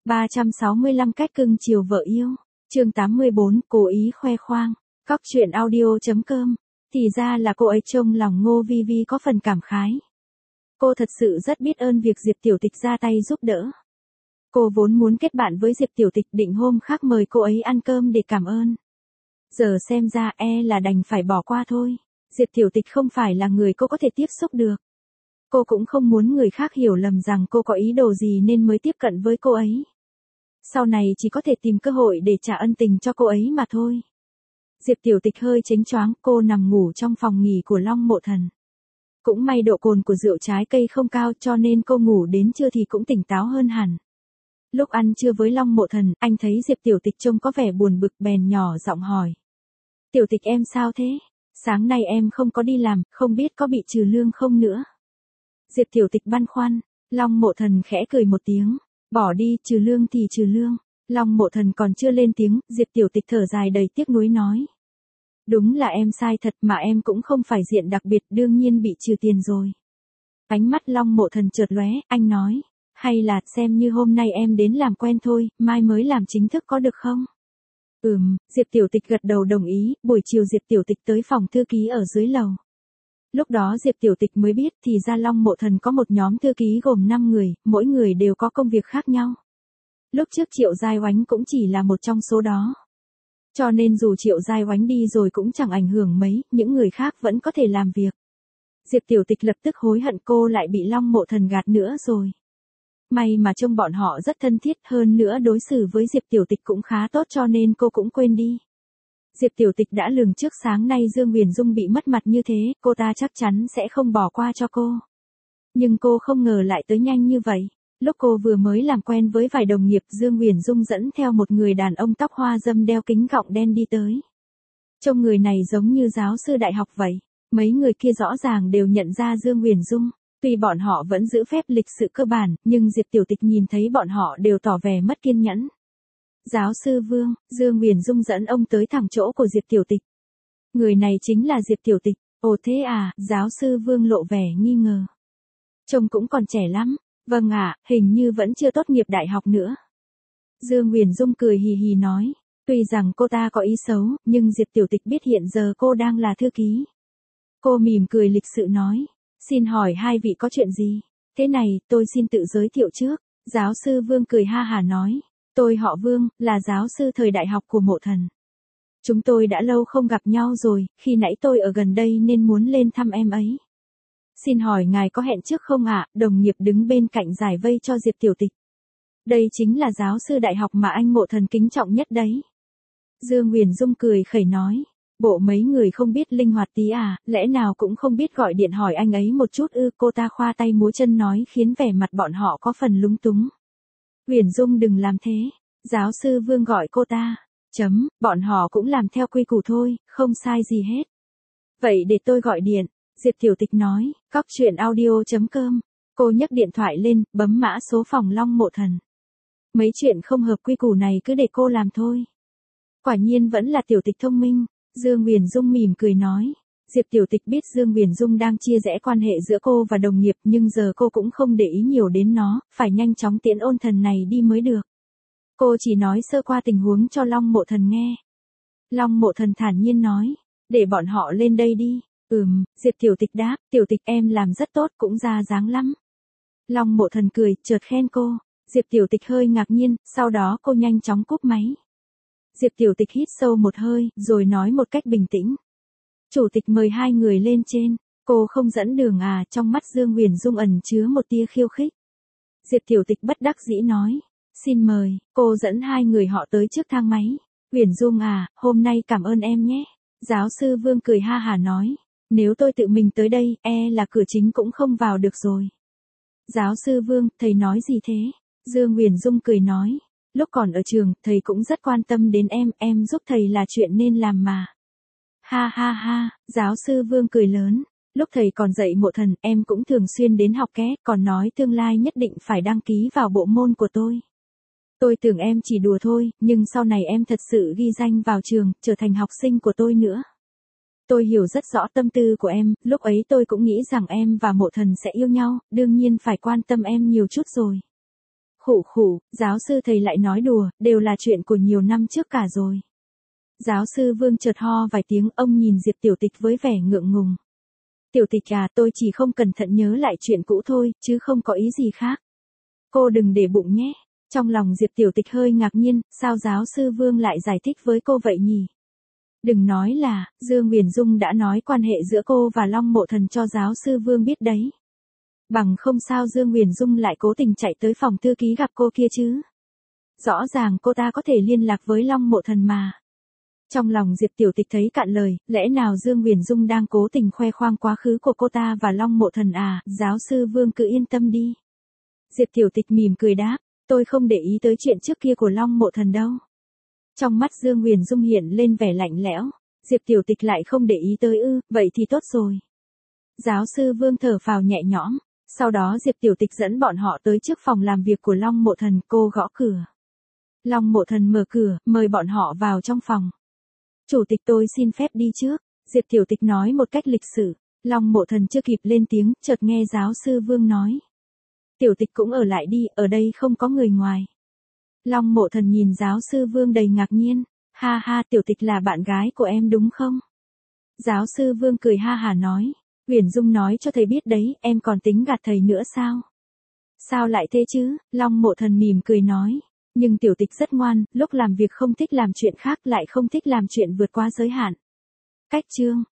365 cách cưng chiều vợ yêu. Chương 84, cố ý khoe khoang. Cóc truyện audio.com. Thì ra là cô ấy trông lòng Ngô Vi Vi có phần cảm khái. Cô thật sự rất biết ơn việc Diệp Tiểu Tịch ra tay giúp đỡ. Cô vốn muốn kết bạn với Diệp Tiểu Tịch, định hôm khác mời cô ấy ăn cơm để cảm ơn. Giờ xem ra là đành phải bỏ qua thôi. Diệp Tiểu Tịch không phải là người cô có thể tiếp xúc được. Cô cũng không muốn người khác hiểu lầm rằng cô có ý đồ gì nên mới tiếp cận với cô ấy. Sau này chỉ có thể tìm cơ hội để trả ân tình cho cô ấy mà thôi. Diệp Tiểu Tịch hơi chếnh choáng, cô nằm ngủ trong phòng nghỉ của Long Mộ Thần. Cũng may độ cồn của rượu trái cây không cao cho nên cô ngủ đến trưa thì cũng tỉnh táo hơn hẳn. Lúc ăn trưa với Long Mộ Thần, anh thấy Diệp Tiểu Tịch trông có vẻ buồn bực bèn nhỏ giọng hỏi. Tiểu Tịch em sao thế? Sáng nay em không có đi làm, không biết có bị trừ lương không nữa. Diệp Tiểu Tịch băn khoăn, Long Mộ Thần khẽ cười một tiếng. Bỏ đi, trừ lương thì trừ lương. Long Mộ Thần còn chưa lên tiếng, Diệp Tiểu Tịch thở dài đầy tiếc nuối nói. Đúng là em sai thật mà em cũng không phải diện đặc biệt, đương nhiên bị trừ tiền rồi. Ánh mắt Long Mộ Thần chợt lóe, anh nói. Hay là xem như hôm nay em đến làm quen thôi, mai mới làm chính thức có được không? Diệp Tiểu Tịch gật đầu đồng ý. Buổi chiều Diệp Tiểu Tịch tới phòng thư ký ở dưới lầu. Lúc đó Diệp Tiểu Tịch mới biết thì ra Long Mộ Thần có một nhóm thư ký gồm 5 người, mỗi người đều có công việc khác nhau. Lúc trước Triệu Giai Oánh cũng chỉ là một trong số đó. Cho nên dù Triệu Giai Oánh đi rồi cũng chẳng ảnh hưởng mấy, những người khác vẫn có thể làm việc. Diệp Tiểu Tịch lập tức hối hận cô lại bị Long Mộ Thần gạt nữa rồi. May mà trông bọn họ rất thân thiết, hơn nữa đối xử với Diệp Tiểu Tịch cũng khá tốt cho nên cô cũng quên đi. Diệp Tiểu Tịch đã lường trước sáng nay Dương Huyền Dung bị mất mặt như thế, cô ta chắc chắn sẽ không bỏ qua cho cô. Nhưng cô không ngờ lại tới nhanh như vậy. Lúc cô vừa mới làm quen với vài đồng nghiệp, Dương Huyền Dung dẫn theo một người đàn ông tóc hoa râm đeo kính gọng đen đi tới. Trông người này giống như giáo sư đại học vậy. Mấy người kia rõ ràng đều nhận ra Dương Huyền Dung. Tuy bọn họ vẫn giữ phép lịch sự cơ bản, nhưng Diệp Tiểu Tịch nhìn thấy bọn họ đều tỏ vẻ mất kiên nhẫn. Giáo sư Vương, Dương Huyền Dung dẫn ông tới thẳng chỗ của Diệp Tiểu Tịch. Người này chính là Diệp Tiểu Tịch. Ồ thế à, giáo sư Vương lộ vẻ nghi ngờ. Trông cũng còn trẻ lắm. Vâng ạ, hình như vẫn chưa tốt nghiệp đại học nữa. Dương Huyền Dung cười hì hì nói. Tuy rằng cô ta có ý xấu, nhưng Diệp Tiểu Tịch biết hiện giờ cô đang là thư ký. Cô mỉm cười lịch sự nói. Xin hỏi hai vị có chuyện gì? Thế này, tôi xin tự giới thiệu trước. Giáo sư Vương cười ha hả nói. Tôi họ Vương, là giáo sư thời đại học của Mộ Thần. Chúng tôi đã lâu không gặp nhau rồi, khi nãy tôi ở gần đây nên muốn lên thăm em ấy. Xin hỏi ngài có hẹn trước không ạ? Đồng nghiệp đứng bên cạnh giải vây cho Diệp Tiểu Tịch. Đây chính là giáo sư đại học mà anh Mộ Thần kính trọng nhất đấy. Dương Huyền Dung cười khẩy nói. Bộ mấy người không biết linh hoạt tí à, lẽ nào cũng không biết gọi điện hỏi anh ấy một chút ư? Cô ta khoa tay múa chân nói khiến vẻ mặt bọn họ có phần lúng túng. Huyền Dung đừng làm thế. Giáo sư Vương gọi cô ta. Bọn họ cũng làm theo quy củ thôi, không sai gì hết. Vậy để tôi gọi điện. Diệp Tiểu Tịch nói. Cóc truyện audio.com. Cô nhấc điện thoại lên, bấm mã số phòng Long Mộ Thần. Mấy chuyện không hợp quy củ này cứ để cô làm thôi. Quả nhiên vẫn là Tiểu Tịch thông minh. Dương Huyền Dung mỉm cười nói. Diệp Tiểu Tịch biết Dương Huyền Dung đang chia rẽ quan hệ giữa cô và đồng nghiệp, nhưng giờ cô cũng không để ý nhiều đến nó, phải nhanh chóng tiễn Ôn Thần này đi mới được. Cô chỉ nói sơ qua tình huống cho Long Mộ Thần nghe. Long Mộ Thần thản nhiên nói. Để bọn họ lên đây đi. Diệp Tiểu Tịch đáp. Tiểu Tịch em làm rất tốt, cũng ra dáng lắm. Long Mộ Thần cười, chợt khen cô. Diệp Tiểu Tịch hơi ngạc nhiên, sau đó cô nhanh chóng cúp máy. Diệp Tiểu Tịch hít sâu một hơi, rồi nói một cách bình tĩnh. Chủ tịch mời hai người lên trên. Cô không dẫn đường à? Trong mắt Dương Huyền Dung ẩn chứa một tia khiêu khích. Diệp Tiểu Tịch bất đắc dĩ nói. Xin mời. Cô dẫn hai người họ tới trước thang máy. Huyền Dung à, hôm nay cảm ơn em nhé. Giáo sư Vương cười ha hả nói. Nếu tôi tự mình tới đây, là cửa chính cũng không vào được rồi. Giáo sư Vương, thầy nói gì thế? Dương Huyền Dung cười nói. Lúc còn ở trường, thầy cũng rất quan tâm đến em giúp thầy là chuyện nên làm mà. Ha ha ha, giáo sư Vương cười lớn. Lúc thầy còn dạy Mộ Thần, em cũng thường xuyên đến học ké, còn nói tương lai nhất định phải đăng ký vào bộ môn của tôi. Tôi tưởng em chỉ đùa thôi, nhưng sau này em thật sự ghi danh vào trường, trở thành học sinh của tôi nữa. Tôi hiểu rất rõ tâm tư của em, lúc ấy tôi cũng nghĩ rằng em và Mộ Thần sẽ yêu nhau, đương nhiên phải quan tâm em nhiều chút rồi. Khụ khụ, giáo sư thầy lại nói đùa, đều là chuyện của nhiều năm trước cả rồi. Giáo sư Vương chợt ho vài tiếng, ông nhìn Diệp Tiểu Tịch với vẻ ngượng ngùng. Tiểu Tịch à, tôi chỉ không cẩn thận nhớ lại chuyện cũ thôi, chứ không có ý gì khác. Cô đừng để bụng nhé. Trong lòng Diệp Tiểu Tịch hơi ngạc nhiên, sao giáo sư Vương lại giải thích với cô vậy nhỉ? Đừng nói là, Dương Huyền Dung đã nói quan hệ giữa cô và Long Mộ Thần cho giáo sư Vương biết đấy. Bằng không sao Dương Huyền Dung lại cố tình chạy tới phòng thư ký gặp cô kia chứ? Rõ ràng cô ta có thể liên lạc với Long Mộ Thần mà. Trong lòng Diệp Tiểu Tịch thấy cạn lời, lẽ nào Dương Huyền Dung đang cố tình khoe khoang quá khứ của cô ta và Long Mộ Thần à? Giáo sư Vương cứ yên tâm đi. Diệp Tiểu Tịch mỉm cười đáp, tôi không để ý tới chuyện trước kia của Long Mộ Thần đâu. Trong mắt Dương Huyền Dung hiện lên vẻ lạnh lẽo, Diệp Tiểu Tịch lại không để ý tới ư, vậy thì tốt rồi. Giáo sư Vương thở phào nhẹ nhõm, sau đó Diệp Tiểu Tịch dẫn bọn họ tới trước phòng làm việc của Long Mộ Thần, cô gõ cửa. Long Mộ Thần mở cửa, mời bọn họ vào trong phòng. Chủ tịch tôi xin phép đi trước, Diệp Tiểu Tịch nói một cách lịch sự. Long Mộ Thần chưa kịp lên tiếng, chợt nghe giáo sư Vương nói. Tiểu Tịch cũng ở lại đi, ở đây không có người ngoài. Long Mộ Thần nhìn giáo sư Vương đầy ngạc nhiên. Ha ha, Tiểu Tịch là bạn gái của em đúng không? Giáo sư Vương cười ha hả nói. Huyền Dung nói cho thầy biết đấy, em còn tính gạt thầy nữa sao? Sao lại thế chứ? Long Mộ Thần mỉm cười nói. Nhưng Tiểu Tịch rất ngoan, lúc làm việc không thích làm chuyện khác, lại không thích làm chuyện vượt quá giới hạn. Cách chương